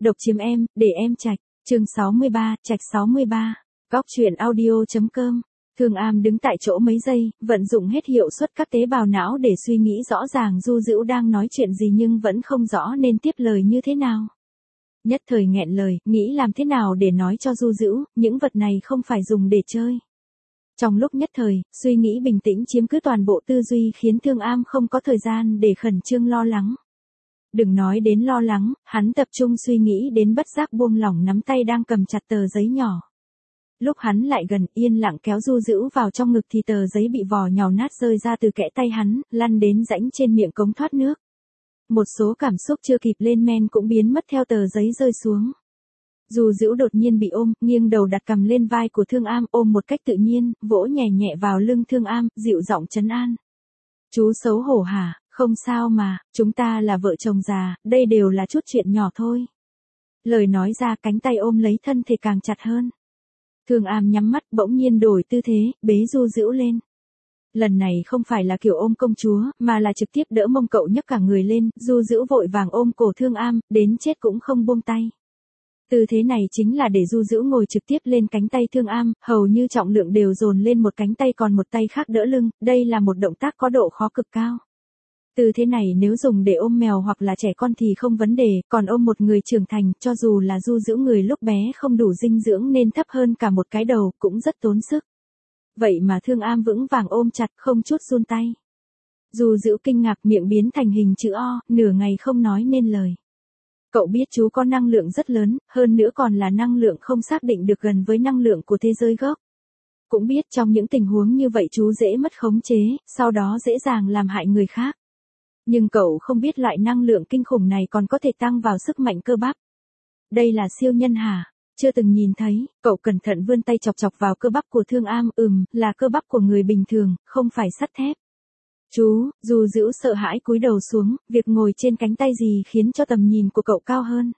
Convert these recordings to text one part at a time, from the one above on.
Độc chiếm em, để em trạch. Chương 63, trạch 63. Góc truyện audio.com. Thương Am đứng tại chỗ mấy giây, vận dụng hết hiệu suất các tế bào não để suy nghĩ rõ ràng Du Dữu đang nói chuyện gì nhưng vẫn không rõ nên tiếp lời như thế nào. Nhất thời nghẹn lời, nghĩ làm thế nào để nói cho Du Dữu, những vật này không phải dùng để chơi. Trong lúc nhất thời, suy nghĩ bình tĩnh chiếm cứ toàn bộ tư duy khiến Thương Am không có thời gian để khẩn trương lo lắng. Đừng nói đến lo lắng, hắn tập trung suy nghĩ đến bất giác buông lỏng nắm tay đang cầm chặt tờ giấy nhỏ. Lúc hắn lại gần yên lặng kéo Du Dữu vào trong ngực thì tờ giấy bị vò nhào nát rơi ra từ kẽ tay hắn, lăn đến rãnh trên miệng cống thoát nước. Một số cảm xúc chưa kịp lên men cũng biến mất theo tờ giấy rơi xuống. Du Dữu đột nhiên bị ôm, nghiêng đầu đặt cằm lên vai của Thương Am, ôm một cách tự nhiên, vỗ nhẹ nhẹ vào lưng Thương Am, dịu giọng trấn an. Chú xấu hổ hả, không sao mà, chúng ta là vợ chồng già, đây đều là chút chuyện nhỏ thôi. Lời nói ra cánh tay ôm lấy thân thể càng chặt hơn. Thương Am nhắm mắt bỗng nhiên đổi tư thế, bế Du Dữu lên. Lần này không phải là kiểu ôm công chúa, mà là trực tiếp đỡ mông cậu nhấc cả người lên, Du Dữu vội vàng ôm cổ Thương Am, đến chết cũng không buông tay. Tư thế này chính là để Du Dữu ngồi trực tiếp lên cánh tay Thương Am, hầu như trọng lượng đều dồn lên một cánh tay còn một tay khác đỡ lưng, đây là một động tác có độ khó cực cao. Tư thế này nếu dùng để ôm mèo hoặc là trẻ con thì không vấn đề, còn ôm một người trưởng thành, cho dù là Du Dữu người lúc bé không đủ dinh dưỡng nên thấp hơn cả một cái đầu, cũng rất tốn sức. Vậy mà Thương Am vững vàng ôm chặt không chút run tay. Du Dữu kinh ngạc miệng biến thành hình chữ O, nửa ngày không nói nên lời. Cậu biết chú có năng lượng rất lớn, hơn nữa còn là năng lượng không xác định được gần với năng lượng của thế giới gốc. Cũng biết trong những tình huống như vậy chú dễ mất khống chế, sau đó dễ dàng làm hại người khác. Nhưng cậu không biết loại năng lượng kinh khủng này còn có thể tăng vào sức mạnh cơ bắp. Đây là siêu nhân hả? Chưa từng nhìn thấy, cậu cẩn thận vươn tay chọc chọc vào cơ bắp của Thương Am, là cơ bắp của người bình thường, không phải sắt thép. Chú, Du Dữu sợ hãi cúi đầu xuống, việc ngồi trên cánh tay gì khiến cho tầm nhìn của cậu cao hơn.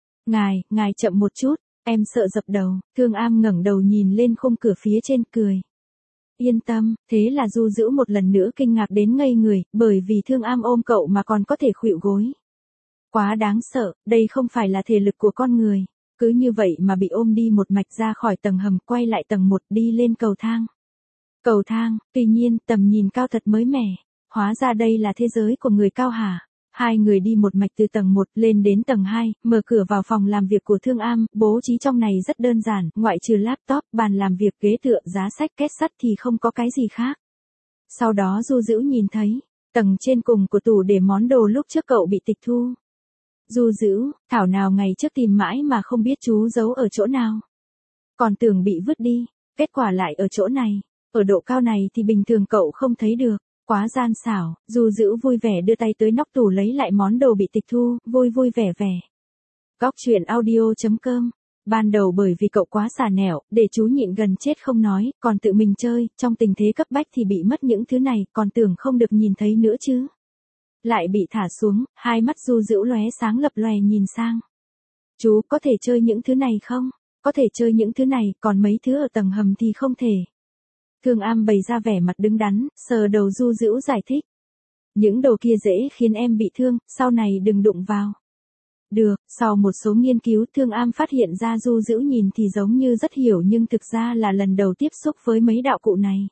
Ngài chậm một chút, em sợ dập đầu, Thương Am ngẩng đầu nhìn lên khung cửa phía trên cười. Yên tâm, thế là Du Dữu một lần nữa kinh ngạc đến ngây người, bởi vì Thương Am ôm cậu mà còn có thể khuỵu gối. Quá đáng sợ, đây không phải là thể lực của con người. Cứ như vậy mà bị ôm đi một mạch ra khỏi tầng hầm, quay lại tầng 1 đi lên cầu thang. Cầu thang, tuy nhiên, tầm nhìn cao thật mới mẻ. Hóa ra đây là thế giới của người cao hả? Hai người đi một mạch từ tầng 1 lên đến tầng 2, mở cửa vào phòng làm việc của Thương Am, bố trí trong này rất đơn giản, ngoại trừ laptop, bàn làm việc, ghế tựa, giá sách, két sắt thì không có cái gì khác. Sau đó Du Dữu nhìn thấy, tầng trên cùng của tủ để món đồ lúc trước cậu bị tịch thu. Du Dữu, thảo nào ngày trước tìm mãi mà không biết chú giấu ở chỗ nào. Còn tưởng bị vứt đi, kết quả lại ở chỗ này, ở độ cao này thì bình thường cậu không thấy được. Quá gian xảo, Du Dữu vui vẻ đưa tay tới nóc tủ lấy lại món đồ bị tịch thu, vui vui vẻ vẻ. Góc truyện audio.com. Ban đầu bởi vì cậu quá xà nẻo, để chú nhịn gần chết không nói, còn tự mình chơi, trong tình thế cấp bách thì bị mất những thứ này, còn tưởng không được nhìn thấy nữa chứ. Lại bị thả xuống, hai mắt Du Dữu lóe sáng lập lòe nhìn sang. Chú có thể chơi những thứ này không? Có thể chơi những thứ này, còn mấy thứ ở tầng hầm thì không thể. Thương Am bày ra vẻ mặt đứng đắn, sờ đầu Du Dữu giải thích. Những đồ kia dễ khiến em bị thương, sau này đừng đụng vào. Được, sau một số nghiên cứu Thương Am phát hiện ra Du Dữu nhìn thì giống như rất hiểu nhưng thực ra là lần đầu tiếp xúc với mấy đạo cụ này.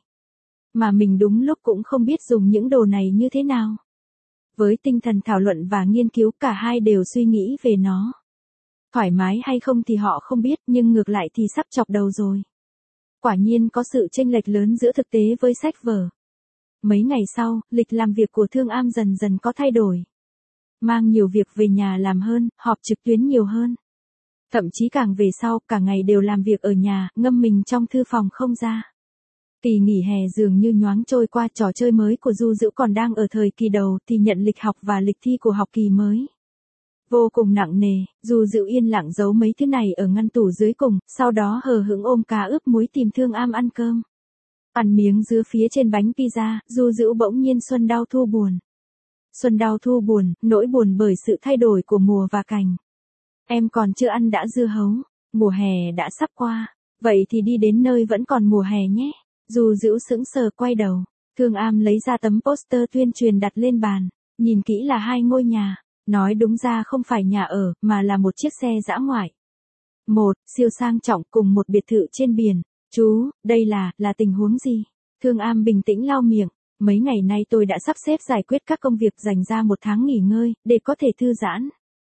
Mà mình đúng lúc cũng không biết dùng những đồ này như thế nào. Với tinh thần thảo luận và nghiên cứu cả hai đều suy nghĩ về nó. Thoải mái hay không thì họ không biết nhưng ngược lại thì sắp chọc đầu rồi. Quả nhiên có sự chênh lệch lớn giữa thực tế với sách vở. Mấy ngày sau, lịch làm việc của Thương Am dần dần có thay đổi. Mang nhiều việc về nhà làm hơn, họp trực tuyến nhiều hơn. Thậm chí càng về sau, cả ngày đều làm việc ở nhà, ngâm mình trong thư phòng không ra. Kỳ nghỉ hè dường như nhoáng trôi qua, trò chơi mới của Du Dữu còn đang ở thời kỳ đầu thì nhận lịch học và lịch thi của học kỳ mới. Vô cùng nặng nề, Du Dữu yên lặng giấu mấy thứ này ở ngăn tủ dưới cùng, sau đó hờ hững ôm cá ướp muối tìm Thương Am ăn cơm. Ăn miếng dứa phía trên bánh pizza, Du Dữu bỗng nhiên xuân đau thu buồn. Xuân đau thu buồn, nỗi buồn bởi sự thay đổi của mùa và cảnh. Em còn chưa ăn đã dưa hấu, mùa hè đã sắp qua, vậy thì đi đến nơi vẫn còn mùa hè nhé. Du Dữu sững sờ quay đầu, Thương Am lấy ra tấm poster tuyên truyền đặt lên bàn, nhìn kỹ là hai ngôi nhà. Nói đúng ra không phải nhà ở, mà là một chiếc xe dã ngoại. Một, siêu sang trọng cùng một biệt thự trên biển. Chú, đây là tình huống gì? Thương Am bình tĩnh lau miệng. Mấy ngày nay tôi đã sắp xếp giải quyết các công việc dành ra một tháng nghỉ ngơi, để có thể thư giãn.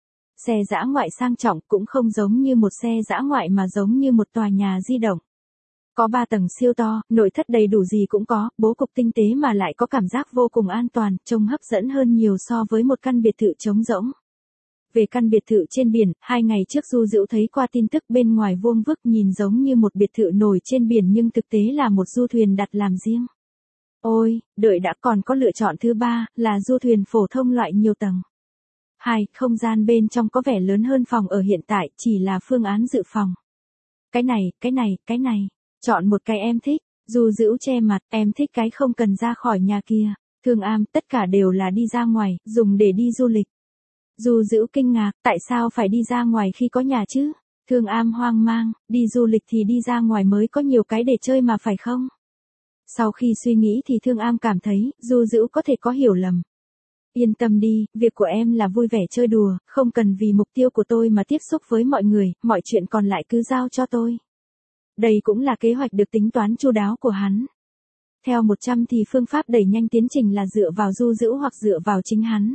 Xe dã ngoại sang trọng cũng không giống như một xe dã ngoại mà giống như một tòa nhà di động. Có 3 tầng siêu to, nội thất đầy đủ gì cũng có, bố cục tinh tế mà lại có cảm giác vô cùng an toàn, trông hấp dẫn hơn nhiều so với một căn biệt thự trống rỗng. Về căn biệt thự trên biển, 2 ngày trước Du Dữu thấy qua tin tức bên ngoài vuông vức nhìn giống như một biệt thự nổi trên biển nhưng thực tế là một du thuyền đặt làm riêng. Ôi, đợi đã, còn có lựa chọn thứ 3, là du thuyền phổ thông loại nhiều tầng. 2. Không gian bên trong có vẻ lớn hơn phòng ở hiện tại, chỉ là phương án dự phòng. Cái này. Chọn một cái em thích. Du Dữu che mặt, em thích cái không cần ra khỏi nhà kia. Thương Am, tất cả đều là đi ra ngoài, dùng để đi du lịch. Du Dữu kinh ngạc, tại sao phải đi ra ngoài khi có nhà chứ? Thương Am hoang mang, đi du lịch thì đi ra ngoài mới có nhiều cái để chơi mà phải không? Sau khi suy nghĩ thì Thương Am cảm thấy, Du Dữu có thể có hiểu lầm. Yên tâm đi, việc của em là vui vẻ chơi đùa, không cần vì mục tiêu của tôi mà tiếp xúc với mọi người, mọi chuyện còn lại cứ giao cho tôi. Đây cũng là kế hoạch được tính toán chu đáo của hắn. Theo 100 thì phương pháp đẩy nhanh tiến trình là dựa vào Du Dữu hoặc dựa vào chính hắn.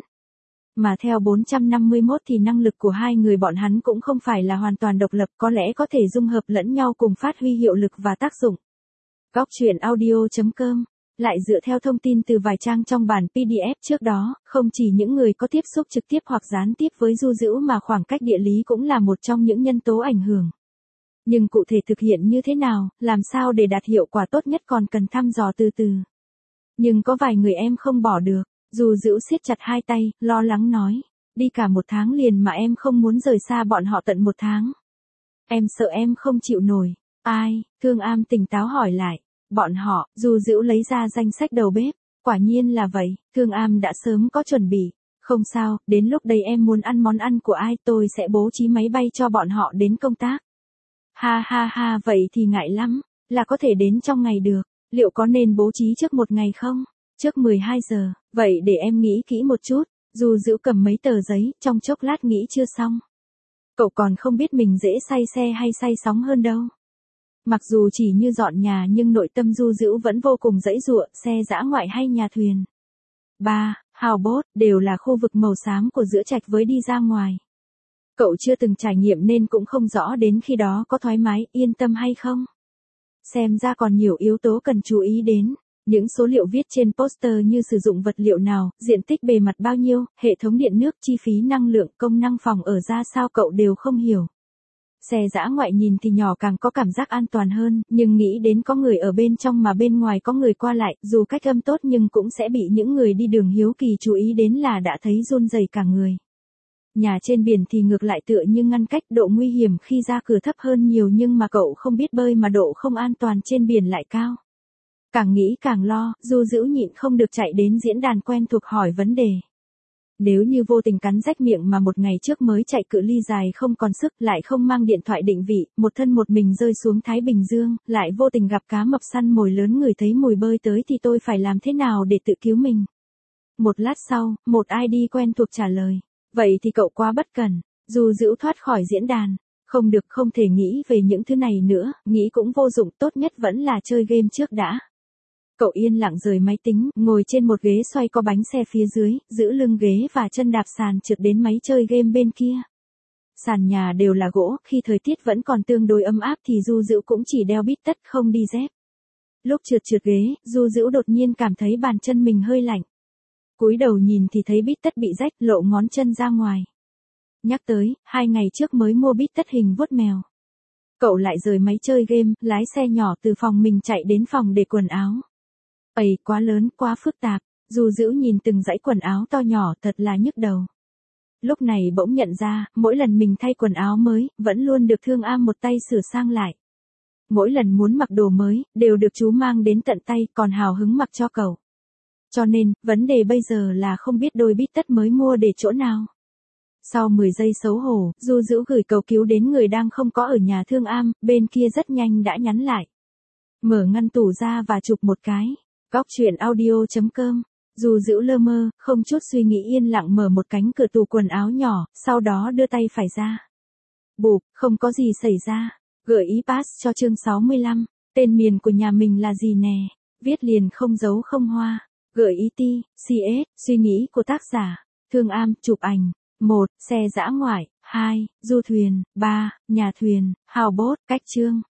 Mà theo 451 thì năng lực của hai người bọn hắn cũng không phải là hoàn toàn độc lập, có lẽ có thể dung hợp lẫn nhau cùng phát huy hiệu lực và tác dụng. Góc truyện audio.com. Lại dựa theo thông tin từ vài trang trong bản PDF trước đó, không chỉ những người có tiếp xúc trực tiếp hoặc gián tiếp với Du Dữu mà khoảng cách địa lý cũng là một trong những nhân tố ảnh hưởng. Nhưng cụ thể thực hiện như thế nào, làm sao để đạt hiệu quả tốt nhất còn cần thăm dò từ từ. Nhưng có vài người em không bỏ được. Du Dữu siết chặt hai tay, lo lắng nói. Đi cả 1 tháng liền mà em không muốn rời xa bọn họ tận 1 tháng. Em sợ em không chịu nổi. Ai? Thương Am tỉnh táo hỏi lại. Bọn họ. Du Dữu lấy ra danh sách đầu bếp. Quả nhiên là vậy, Thương Am đã sớm có chuẩn bị. Không sao, đến lúc đây em muốn ăn món ăn của ai tôi sẽ bố trí máy bay cho bọn họ đến công tác. Ha ha ha, vậy thì ngại lắm, là có thể đến trong ngày được. Liệu có nên bố trí trước 1 ngày không? Trước 12 giờ, vậy để em nghĩ kỹ một chút. Du Dữu cầm mấy tờ giấy, trong chốc lát nghĩ chưa xong. Cậu còn không biết mình dễ say xe hay say sóng hơn đâu. Mặc dù chỉ như dọn nhà nhưng nội tâm Du Dữu vẫn vô cùng dãy dụa, xe dã ngoại hay nhà thuyền. 3. Houseboat, đều là khu vực màu xám của giữa trạch với đi ra ngoài. Cậu chưa từng trải nghiệm nên cũng không rõ đến khi đó có thoải mái, yên tâm hay không. Xem ra còn nhiều yếu tố cần chú ý đến. Những số liệu viết trên poster như sử dụng vật liệu nào, diện tích bề mặt bao nhiêu, hệ thống điện nước, chi phí năng lượng, công năng phòng ở ra sao cậu đều không hiểu. Xe dã ngoại nhìn thì nhỏ càng có cảm giác an toàn hơn, nhưng nghĩ đến có người ở bên trong mà bên ngoài có người qua lại, dù cách âm tốt nhưng cũng sẽ bị những người đi đường hiếu kỳ chú ý đến là đã thấy run rẩy cả người. Nhà trên biển thì ngược lại tựa như ngăn cách, độ nguy hiểm khi ra cửa thấp hơn nhiều nhưng mà cậu không biết bơi mà độ không an toàn trên biển lại cao. Càng nghĩ càng lo, Du Dữu nhịn không được chạy đến diễn đàn quen thuộc hỏi vấn đề. Nếu như vô tình cắn rách miệng mà 1 ngày trước mới chạy cự ly dài không còn sức, lại không mang điện thoại định vị, một thân một mình rơi xuống Thái Bình Dương, lại vô tình gặp cá mập săn mồi lớn người thấy mùi bơi tới thì tôi phải làm thế nào để tự cứu mình? Một lát sau, một ID quen thuộc trả lời. Vậy thì cậu quá bất cẩn. Du Dữu thoát khỏi diễn đàn. Không được, không thể nghĩ về những thứ này nữa, nghĩ cũng vô dụng, tốt nhất vẫn là chơi game trước đã. Cậu yên lặng rời máy tính, ngồi trên một ghế xoay có bánh xe phía dưới, giữ lưng ghế và chân đạp sàn trượt đến máy chơi game bên kia. Sàn nhà đều là gỗ, khi thời tiết vẫn còn tương đối ấm áp thì Du Dữu cũng chỉ đeo bít tất không đi dép. Lúc trượt ghế, Du Dữu đột nhiên cảm thấy bàn chân mình hơi lạnh. Cúi đầu nhìn thì thấy bít tất bị rách, lộ ngón chân ra ngoài. Nhắc tới, 2 ngày trước mới mua bít tất hình vuốt mèo. Cậu lại rời máy chơi game, lái xe nhỏ từ phòng mình chạy đến phòng để quần áo. Ây, quá lớn, quá phức tạp. Du Dữu nhìn từng dãy quần áo to nhỏ thật là nhức đầu. Lúc này bỗng nhận ra, mỗi lần mình thay quần áo mới, vẫn luôn được Thương Am một tay sửa sang lại. Mỗi lần muốn mặc đồ mới, đều được chú mang đến tận tay, còn hào hứng mặc cho cậu. Cho nên, vấn đề bây giờ là không biết đôi bít tất mới mua để chỗ nào. Sau 10 giây xấu hổ, Du Dữu gửi cầu cứu đến người đang không có ở nhà Thương Am, bên kia rất nhanh đã nhắn lại. Mở ngăn tủ ra và chụp một cái. Góc truyện audio.com Dù dữ lơ mơ, không chút suy nghĩ yên lặng mở một cánh cửa tủ quần áo nhỏ, sau đó đưa tay phải ra. Bụp, không có gì xảy ra. Gợi ý pass cho chương 65. Tên miền của nhà mình là gì nè? Viết liền không dấu không hoa. Gợi ý TCS, suy nghĩ của tác giả. Thương Am, chụp ảnh. 1. Xe dã ngoại. 2. Du thuyền. 3. Nhà thuyền. Houseboat, cách chương.